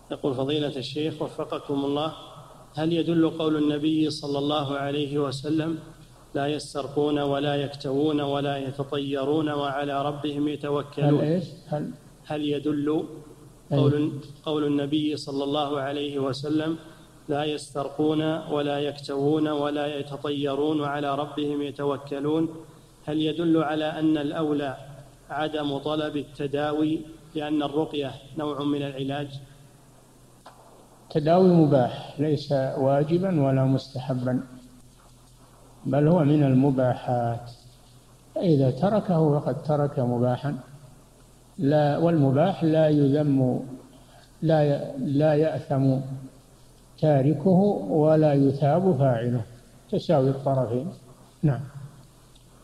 يقول فضيلة الشيخ وفقكم الله، هل يدل قول النبي صلى الله عليه وسلم لا يسترقون ولا يكتوون ولا يتطيرون وعلى ربهم يتوكلون، هل يدل قول النبي صلى الله عليه وسلم لا يسترقون ولا يكتوون ولا يتطيرون وعلى ربهم يتوكلون، هل يدل على أن الأولى عدم طلب التداوي لأن الرقية نوع من العلاج؟ التداوي مباح، ليس واجبا ولا مستحبا، بل هو من المباحات، فإذا تركه فقد ترك مباحا. لا، والمباح لا يذم، لا يأثم تاركه ولا يثاب فاعله، تساوي الطرفين. نعم.